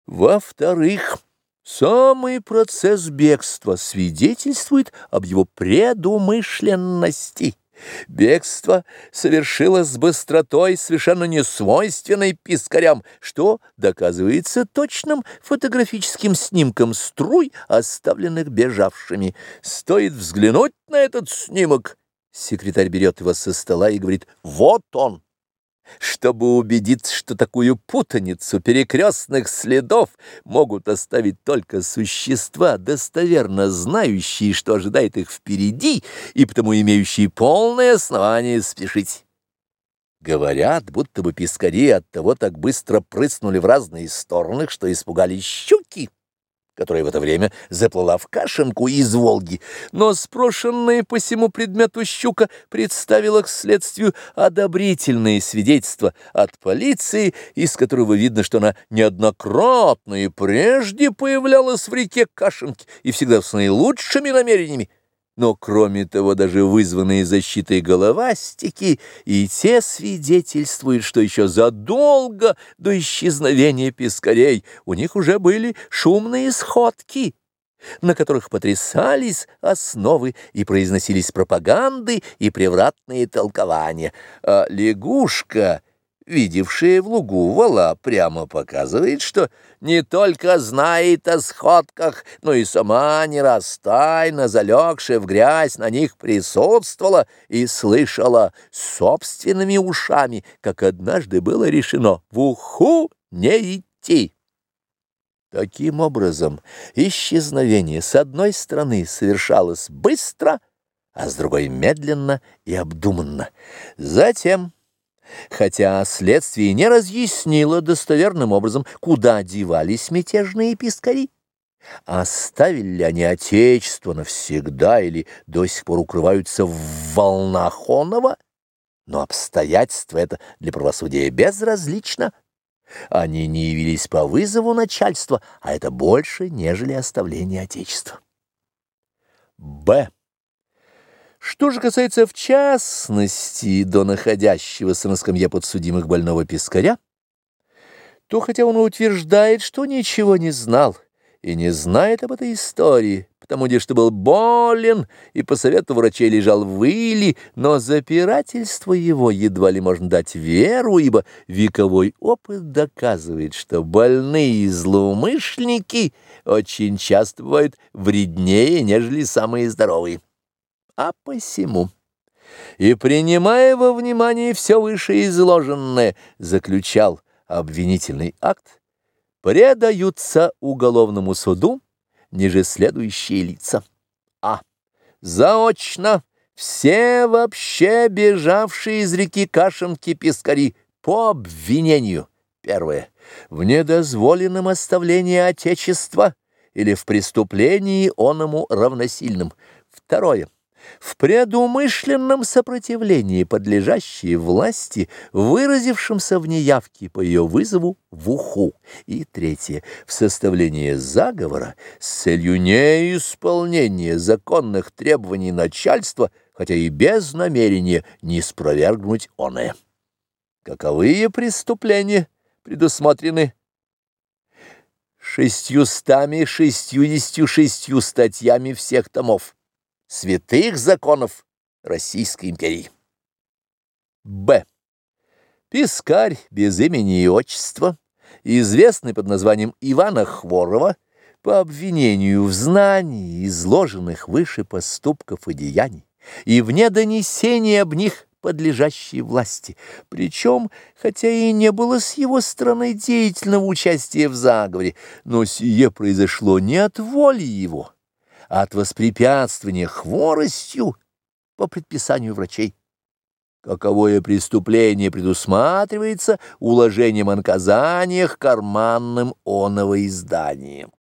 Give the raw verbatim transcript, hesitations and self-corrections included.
Во-вторых, самый процесс бегства свидетельствует об его предумышленности. Бегство совершилось с быстротой, совершенно несвойственной пискарям, что доказывается точным фотографическим снимком струй, оставленных бежавшими. Стоит взглянуть на этот снимок. Секретарь берет его со стола и говорит: «Вот он!» Чтобы убедиться, что такую путаницу перекрестных следов могут оставить только существа, достоверно знающие, что ожидает их впереди, и потому имеющие полное основание спешить. Говорят, будто бы пескари оттого так быстро прыснули в разные стороны, что испугались щуки, которая в это время заплыла в Кашинку из Волги, но спрошенная по сему предмету щука представила к следствию одобрительные свидетельства от полиции, из которого видно, что она неоднократно и прежде появлялась в реке Кашинки и всегда с наилучшими намерениями. Но, кроме того, даже вызванные защитой головастики, и те свидетельствуют, что еще задолго до исчезновения пескарей у них уже были шумные сходки, на которых потрясались основы и произносились пропаганды и превратные толкования. А лягушка, видевшая в лугу вола, прямо показывает, что не только знает о сходках, но и сама не раз тайно залегшая в грязь на них присутствовала и слышала собственными ушами, как однажды было решено в Уху не идти. Таким образом, исчезновение с одной стороны совершалось быстро, а с другой медленно и обдуманно. Затем, хотя следствие не разъяснило достоверным образом, куда девались мятежные пескари, оставили ли они отечество навсегда или до сих пор укрываются в волнах оного, но обстоятельство это для правосудия безразлично. Они не явились по вызову начальства, а это больше, нежели оставление отечества. Б. Что же касается в частности до находящегося на скамье подсудимых больного пескаря, то хотя он утверждает, что ничего не знал и не знает об этой истории, потому что был болен и по совету врачей лежал в иле, но запирательство его едва ли можно дать веру, ибо вековой опыт доказывает, что больные злоумышленники очень часто бывают вреднее, нежели самые здоровые. А посему, и принимая во внимание все вышеизложенное, заключал обвинительный акт, предаются уголовному суду ниже следующие лица. А. Заочно все вообще бежавшие из реки Кашинки пескари по обвинению. Первое. В недозволенном оставлении отечества или в преступлении оному равносильном. Второе. В предумышленном сопротивлении подлежащей власти, выразившемся в неявке по ее вызову в Уху. И третье. В составлении заговора с целью неисполнения законных требований начальства, хотя и без намерения не спровергнуть оное. Каковые преступления предусмотрены шестьюстами шестьюдесятью шестью статьями всех томов святых законов Российской империи. Б. Пескарь без имени и отчества, известный под названием Ивана Хворова, по обвинению в знании изложенных выше поступков и деяний и в недонесении об них подлежащей власти, причем, хотя и не было с его стороны деятельного участия в заговоре, но сие произошло не от воли его, а от воспрепятствования хворостью по предписанию врачей. Каковое преступление предусматривается уложением о наказаниях карманным оного изданием.